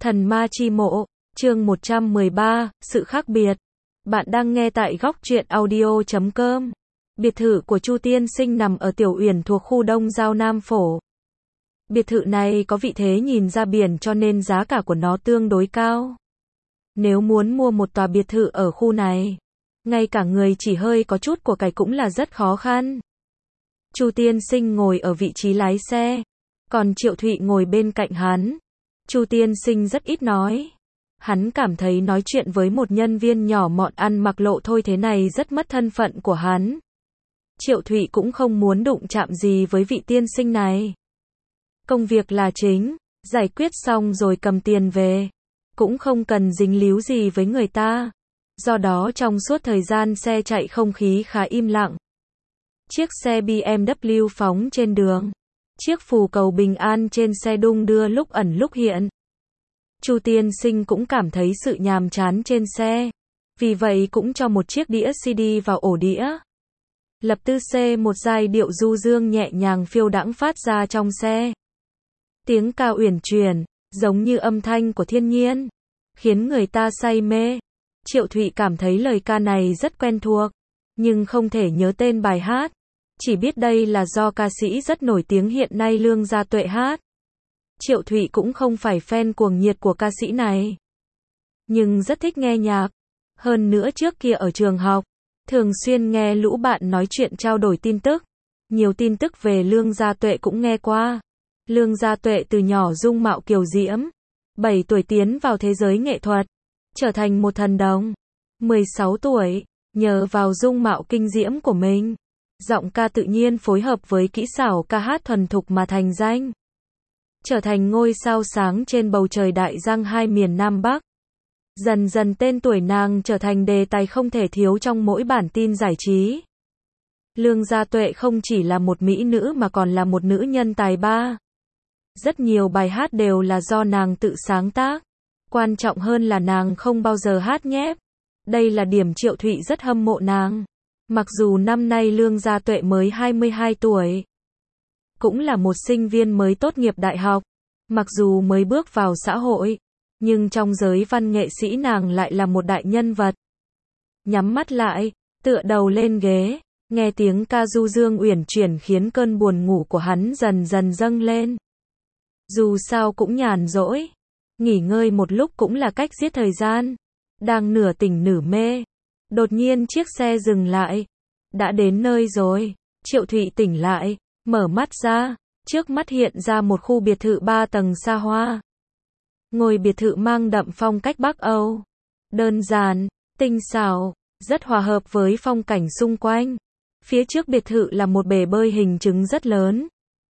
Thần ma chi mộ, chương 113, sự khác biệt. Bạn đang nghe tại góc truyện audio.com. Biệt thự của Chu Tiên Sinh nằm ở Tiểu Uyển thuộc khu Đông Giao Nam Phổ. Biệt thự này có vị thế nhìn ra biển cho nên giá cả của nó tương đối cao. Nếu muốn mua một tòa biệt thự ở khu này, ngay cả người chỉ hơi có chút của cải cũng là rất khó khăn. Chu Tiên Sinh ngồi ở vị trí lái xe, còn Triệu Thụy ngồi bên cạnh hắn. Chu Tiên Sinh rất ít nói. Hắn cảm thấy nói chuyện với một nhân viên nhỏ mọn ăn mặc lộ thôi thế này rất mất thân phận của hắn. Triệu Thụy cũng không muốn đụng chạm gì với vị tiên sinh này. Công việc là chính, giải quyết xong rồi cầm tiền về. Cũng không cần dính líu gì với người ta. Do đó trong suốt thời gian xe chạy không khí khá im lặng. Chiếc xe BMW phóng trên đường. Chiếc phù cầu bình an trên xe đung đưa lúc ẩn lúc hiện. Chu Tiên Sinh cũng cảm thấy sự nhàm chán trên xe. Vì vậy cũng cho một chiếc đĩa CD vào ổ đĩa. Lập tư C một giai điệu du dương nhẹ nhàng phiêu đãng phát ra trong xe. Tiếng ca uyển chuyển, giống như âm thanh của thiên nhiên, khiến người ta say mê. Triệu Thụy cảm thấy lời ca này rất quen thuộc, nhưng không thể nhớ tên bài hát. Chỉ biết đây là do ca sĩ rất nổi tiếng hiện nay Lương Gia Tuệ hát. Triệu Thụy cũng không phải fan cuồng nhiệt của ca sĩ này, nhưng rất thích nghe nhạc. Hơn nữa trước kia ở trường học, thường xuyên nghe lũ bạn nói chuyện trao đổi tin tức. Nhiều tin tức về Lương Gia Tuệ cũng nghe qua. Lương Gia Tuệ từ nhỏ dung mạo kiều diễm, 7 tuổi tiến vào thế giới nghệ thuật, trở thành một thần đồng. 16 tuổi, nhờ vào dung mạo kinh diễm của mình, giọng ca tự nhiên phối hợp với kỹ xảo ca hát thuần thục mà thành danh. Trở thành ngôi sao sáng trên bầu trời đại giang hai miền Nam Bắc. Dần dần tên tuổi nàng trở thành đề tài không thể thiếu trong mỗi bản tin giải trí. Lương Gia Tuệ không chỉ là một mỹ nữ mà còn là một nữ nhân tài ba. Rất nhiều bài hát đều là do nàng tự sáng tác. Quan trọng hơn là nàng không bao giờ hát nhép. Đây là điểm Triệu Thụy rất hâm mộ nàng. Mặc dù năm nay Lương Gia Tuệ mới 22 tuổi. Cũng là một sinh viên mới tốt nghiệp đại học. Mặc dù mới bước vào xã hội, nhưng trong giới văn nghệ sĩ nàng lại là một đại nhân vật. Nhắm mắt lại, tựa đầu lên ghế, nghe tiếng ca du dương uyển chuyển khiến cơn buồn ngủ của hắn dần dần dâng lên. Dù sao cũng nhàn rỗi, nghỉ ngơi một lúc cũng là cách giết thời gian. Đang nửa tỉnh nửa mê, đột nhiên chiếc xe dừng lại. Đã đến nơi rồi. Triệu Thụy tỉnh lại, mở mắt ra, trước mắt hiện ra một khu biệt thự 3 tầng xa hoa. Ngôi biệt thự mang đậm phong cách Bắc Âu, đơn giản, tinh xảo, rất hòa hợp với phong cảnh xung quanh. Phía trước biệt thự là một bể bơi hình trứng rất lớn.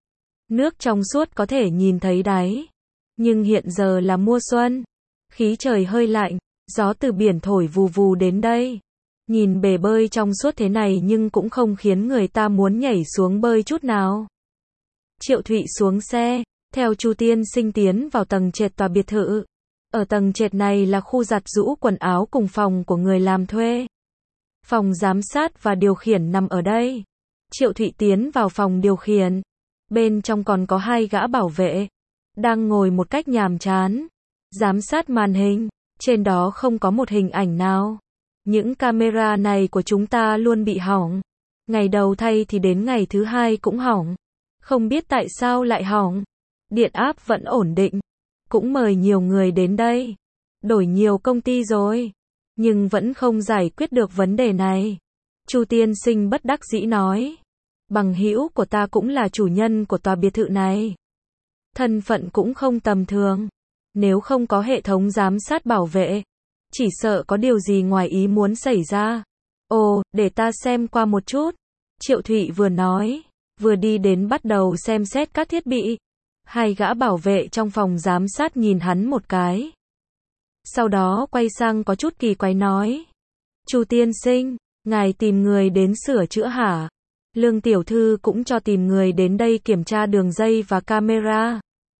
Nước trong suốt có thể nhìn thấy đáy. Nhưng hiện giờ là mùa xuân, khí trời hơi lạnh, gió từ biển thổi vù vù đến đây. Nhìn bể bơi trong suốt thế này nhưng cũng không khiến người ta muốn nhảy xuống bơi chút nào. Triệu Thụy xuống xe, theo Chu Tiên Sinh tiến vào tầng trệt tòa biệt thự. Ở tầng trệt này là khu giặt giũ quần áo cùng phòng của người làm thuê. Phòng giám sát và điều khiển nằm ở đây. Triệu Thụy tiến vào phòng điều khiển. Bên trong còn có 2 gã bảo vệ, đang ngồi một cách nhàm chán, giám sát màn hình. Trên đó không có một hình ảnh nào. Những camera này của chúng ta luôn bị hỏng. Ngày đầu thay thì đến ngày thứ 2 cũng hỏng. Không biết tại sao lại hỏng. Điện áp vẫn ổn định. Cũng mời nhiều người đến đây. Đổi nhiều công ty rồi. Nhưng vẫn không giải quyết được vấn đề này. Chu Tiên Sinh bất đắc dĩ nói. Bằng hữu của ta cũng là chủ nhân của tòa biệt thự này. Thân phận cũng không tầm thường. Nếu không có hệ thống giám sát bảo vệ, chỉ sợ có điều gì ngoài ý muốn xảy ra. Ồ, để ta xem qua một chút. Triệu Thụy vừa nói, vừa đi đến bắt đầu xem xét các thiết bị. 2 gã bảo vệ trong phòng giám sát nhìn hắn một cái. Sau đó quay sang có chút kỳ quái nói. Chu Tiên Sinh, ngài tìm người đến sửa chữa hả? Lương tiểu thư cũng cho tìm người đến đây kiểm tra đường dây và camera.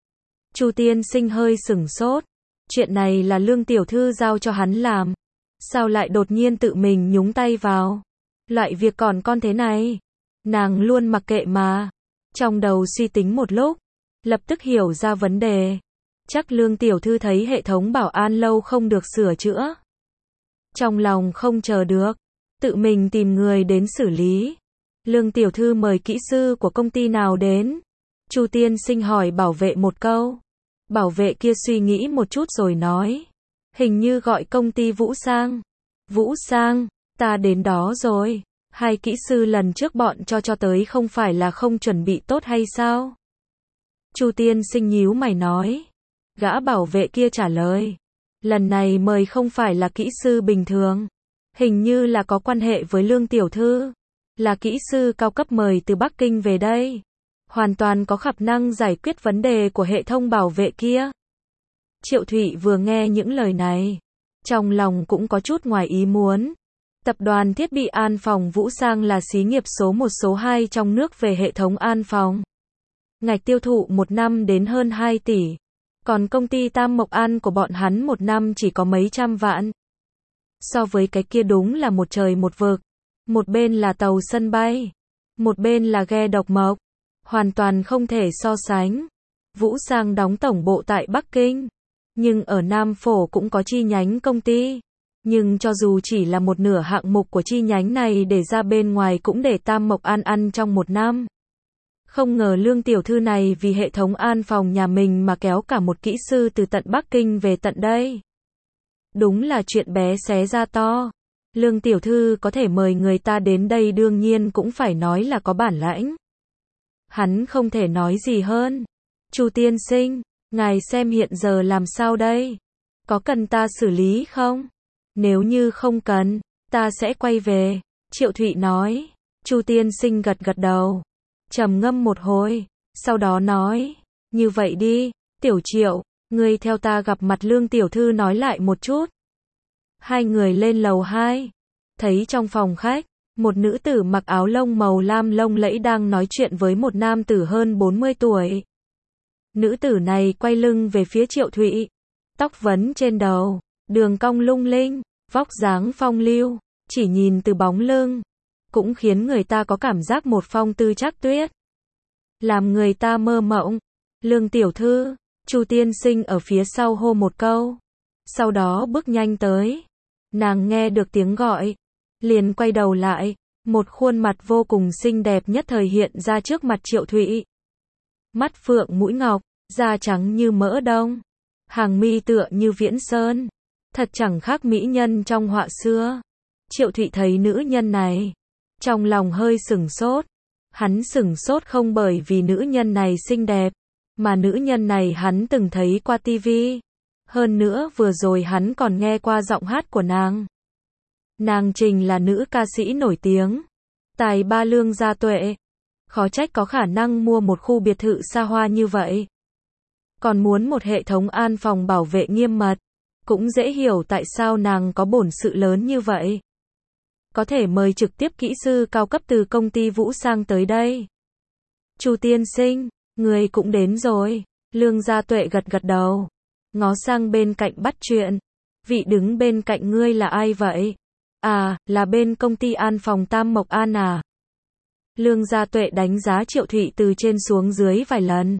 Chu Tiên Sinh hơi sửng sốt. Chuyện này là Lương tiểu thư giao cho hắn làm. Sao lại đột nhiên tự mình nhúng tay vào? Loại việc còn con thế này. Nàng luôn mặc kệ mà. Trong đầu suy tính một lúc, lập tức hiểu ra vấn đề. Chắc Lương tiểu thư thấy hệ thống bảo an lâu không được sửa chữa. Trong lòng không chờ được, tự mình tìm người đến xử lý. Lương tiểu thư mời kỹ sư của công ty nào đến? Chu tiên sinh hỏi bảo vệ một câu. Bảo vệ kia suy nghĩ một chút rồi nói. Hình như gọi công ty Vũ Sang. Vũ Sang, ta đến đó rồi. Hai kỹ sư lần trước bọn cho tới không phải là không chuẩn bị tốt hay sao? Chu tiên sinh nhíu mày nói. Gã bảo vệ kia trả lời. Lần này mời không phải là kỹ sư bình thường. Hình như là có quan hệ với Lương tiểu thư. Là kỹ sư cao cấp mời từ Bắc Kinh về đây. Hoàn toàn có khả năng giải quyết vấn đề của hệ thống bảo vệ kia. Triệu Thụy vừa nghe những lời này, trong lòng cũng có chút ngoài ý muốn. Tập đoàn thiết bị an phòng Vũ Sang là xí nghiệp số 1 số 2 trong nước về hệ thống an phòng. Ngạch tiêu thụ một năm đến hơn 2 tỷ. Còn công ty Tam Mộc An của bọn hắn một năm chỉ có mấy trăm vạn. So với cái kia đúng là một trời một vực. Một bên là tàu sân bay, một bên là ghe độc mộc. Hoàn toàn không thể so sánh. Vũ Sang đóng tổng bộ tại Bắc Kinh, nhưng ở Nam Phổ cũng có chi nhánh công ty. Nhưng cho dù chỉ là một nửa hạng mục của chi nhánh này để ra bên ngoài cũng để Tam Mộc An ăn trong một năm. Không ngờ Lương tiểu thư này vì hệ thống an phòng nhà mình mà kéo cả một kỹ sư từ tận Bắc Kinh về tận đây. Đúng là chuyện bé xé ra to. Lương tiểu thư có thể mời người ta đến đây đương nhiên cũng phải nói là có bản lãnh. Hắn không thể nói gì hơn. Chu tiên sinh, ngài xem hiện giờ làm sao đây? Có cần ta xử lý không? Nếu như không cần, ta sẽ quay về. Triệu Thụy nói. Chu tiên sinh gật gật đầu. Trầm ngâm một hồi. Sau đó nói. Như vậy đi, Tiểu Triệu, ngươi theo ta gặp mặt Lương tiểu thư nói lại một chút. Hai người lên lầu 2. Thấy trong phòng khách, một nữ tử mặc áo lông màu lam lông lẫy đang nói chuyện với một nam tử hơn 40 tuổi. Nữ tử này quay lưng về phía Triệu Thụy. Tóc vấn trên đầu, đường cong lung linh, vóc dáng phong lưu, chỉ nhìn từ bóng lưng, cũng khiến người ta có cảm giác một phong tư trác tuyết. Làm người ta mơ mộng. Lương tiểu thư, Chu tiên sinh ở phía sau hô một câu. Sau đó bước nhanh tới. Nàng nghe được tiếng gọi, liền quay đầu lại, một khuôn mặt vô cùng xinh đẹp nhất thời hiện ra trước mặt Triệu Thụy. Mắt phượng mũi ngọc, da trắng như mỡ đông, hàng mi tựa như viễn sơn, thật chẳng khác mỹ nhân trong họa xưa. Triệu Thụy thấy nữ nhân này, trong lòng hơi sửng sốt. Hắn sửng sốt không bởi vì nữ nhân này xinh đẹp, mà nữ nhân này hắn từng thấy qua tivi. Hơn nữa vừa rồi hắn còn nghe qua giọng hát của nàng. Nàng Trình là nữ ca sĩ nổi tiếng, tài ba Lương Gia Tuệ. Khó trách có khả năng mua một khu biệt thự xa hoa như vậy. Còn muốn một hệ thống an phòng bảo vệ nghiêm mật. Cũng dễ hiểu tại sao nàng có bổn sự lớn như vậy. Có thể mời trực tiếp kỹ sư cao cấp từ công ty Vũ Sang tới đây. Chu tiên sinh, người cũng đến rồi. Lương Gia Tuệ gật gật đầu. Ngó sang bên cạnh bắt chuyện. Vị đứng bên cạnh ngươi là ai vậy? À, là bên công ty an phòng Tam Mộc An à? Lương Gia Tuệ đánh giá Triệu Thụy từ trên xuống dưới vài lần.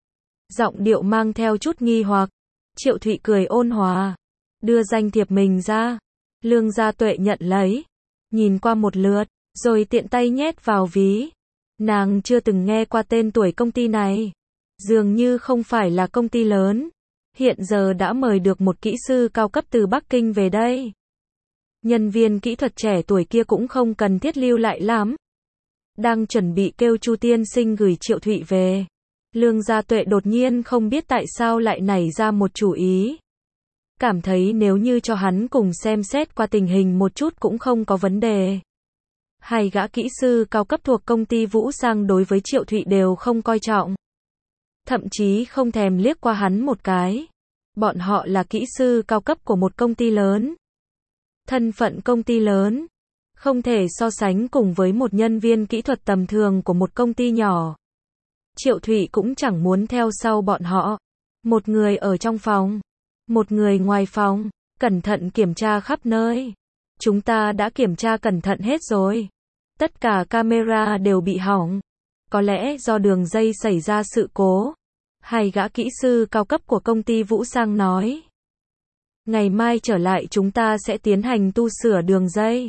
Giọng điệu mang theo chút nghi hoặc. Triệu Thụy cười ôn hòa. Đưa danh thiệp mình ra. Lương Gia Tuệ nhận lấy. Nhìn qua một lượt, rồi tiện tay nhét vào ví. Nàng chưa từng nghe qua tên tuổi công ty này. Dường như không phải là công ty lớn. Hiện giờ đã mời được một kỹ sư cao cấp từ Bắc Kinh về đây. Nhân viên kỹ thuật trẻ tuổi kia cũng không cần thiết lưu lại lắm. Đang chuẩn bị kêu Chu tiên sinh gửi Triệu Thụy về. Lương Gia Tuệ đột nhiên không biết tại sao lại nảy ra một chủ ý. Cảm thấy nếu như cho hắn cùng xem xét qua tình hình một chút cũng không có vấn đề. Hai gã kỹ sư cao cấp thuộc công ty Vũ Sang đối với Triệu Thụy đều không coi trọng. Thậm chí không thèm liếc qua hắn một cái. Bọn họ là kỹ sư cao cấp của một công ty lớn. Thân phận công ty lớn không thể so sánh cùng với một nhân viên kỹ thuật tầm thường của một công ty nhỏ. Triệu Thụy cũng chẳng muốn theo sau bọn họ. Một người ở trong phòng, một người ngoài phòng, cẩn thận kiểm tra khắp nơi. Chúng ta đã kiểm tra cẩn thận hết rồi. Tất cả camera đều bị hỏng. Có lẽ do đường dây xảy ra sự cố, Hai gã kỹ sư cao cấp của công ty Vũ Sang nói. Ngày mai trở lại chúng ta sẽ tiến hành tu sửa đường dây.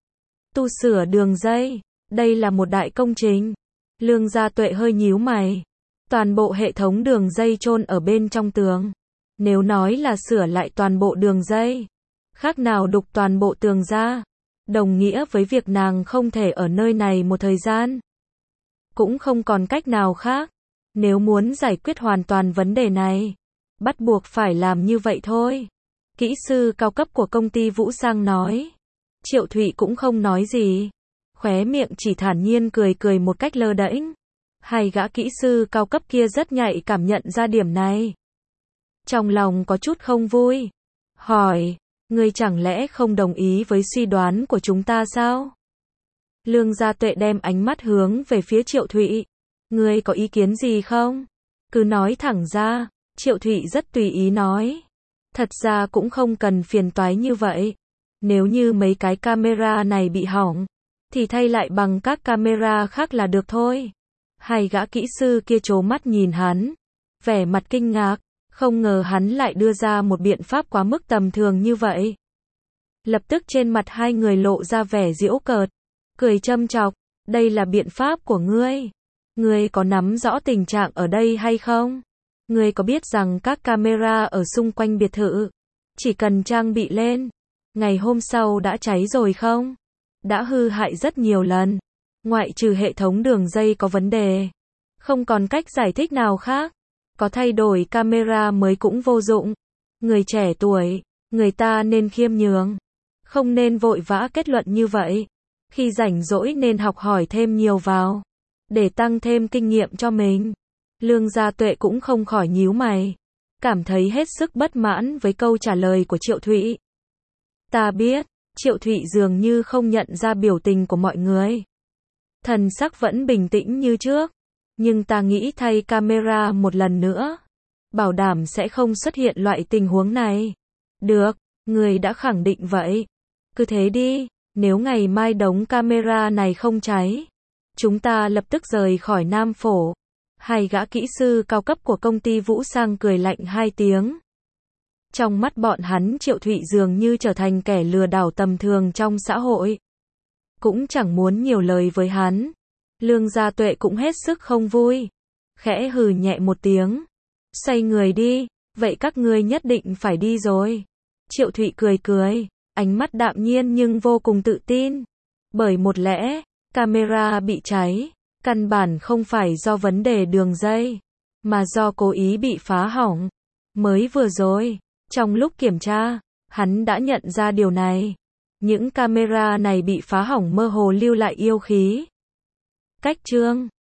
Tu sửa đường dây, đây là một đại công trình. Lương Gia Tuệ hơi nhíu mày. Toàn bộ hệ thống đường dây chôn ở bên trong tường. Nếu nói là sửa lại toàn bộ đường dây, khác nào đục toàn bộ tường ra, đồng nghĩa với việc nàng không thể ở nơi này một thời gian. Cũng không còn cách nào khác. Nếu muốn giải quyết hoàn toàn vấn đề này, bắt buộc phải làm như vậy thôi. Kỹ sư cao cấp của công ty Vũ Sang nói. Triệu Thụy cũng không nói gì. Khóe miệng chỉ thản nhiên cười cười một cách lơ đễnh. Hai gã kỹ sư cao cấp kia rất nhạy cảm nhận ra điểm này. Trong lòng có chút không vui. Hỏi, ngươi chẳng lẽ không đồng ý với suy đoán của chúng ta sao? Lương Gia Tuệ đem ánh mắt hướng về phía Triệu Thụy. Ngươi có ý kiến gì không? Cứ nói thẳng ra. Triệu Thụy rất tùy ý nói. Thật ra cũng không cần phiền toái như vậy. Nếu như mấy cái camera này bị hỏng, thì thay lại bằng các camera khác là được thôi. Hai gã kỹ sư kia trố mắt nhìn hắn, vẻ mặt kinh ngạc, không ngờ hắn lại đưa ra một biện pháp quá mức tầm thường như vậy. Lập tức trên mặt hai người lộ ra vẻ giễu cợt, cười châm chọc, đây là biện pháp của ngươi. Ngươi có nắm rõ tình trạng ở đây hay không? Ngươi có biết rằng các camera ở xung quanh biệt thự, chỉ cần trang bị lên, ngày hôm sau đã cháy rồi không? Đã hư hại rất nhiều lần. Ngoại trừ hệ thống đường dây có vấn đề, không còn cách giải thích nào khác. Có thay đổi camera mới cũng vô dụng. Người trẻ tuổi, người ta nên khiêm nhường, không nên vội vã kết luận như vậy. Khi rảnh rỗi nên học hỏi thêm nhiều vào, để tăng thêm kinh nghiệm cho mình. Lương Gia Tuệ cũng không khỏi nhíu mày, cảm thấy hết sức bất mãn với câu trả lời của Triệu Thụy. Ta biết. Triệu Thụy dường như không nhận ra biểu tình của mọi người. Thần sắc vẫn bình tĩnh như trước. Nhưng ta nghĩ thay camera một lần nữa, bảo đảm sẽ không xuất hiện loại tình huống này. Được, người đã khẳng định vậy. Cứ thế đi, nếu ngày mai đống camera này không cháy, chúng ta lập tức rời khỏi Nam Phổ. Hai gã kỹ sư cao cấp của công ty Vũ Sang cười lạnh hai tiếng. Trong mắt bọn hắn Triệu Thụy dường như trở thành kẻ lừa đảo tầm thường trong xã hội. Cũng chẳng muốn nhiều lời với hắn. Lương Gia Tuệ cũng hết sức không vui. Khẽ hừ nhẹ một tiếng. Xoay người đi, vậy các ngươi nhất định phải đi rồi. Triệu Thụy cười cười, ánh mắt đạm nhiên nhưng vô cùng tự tin. Bởi một lẽ, camera bị cháy, căn bản không phải do vấn đề đường dây, mà do cố ý bị phá hỏng. Mới vừa rồi, trong lúc kiểm tra, hắn đã nhận ra điều này. Những camera này bị phá hỏng mơ hồ lưu lại yêu khí. Cách chương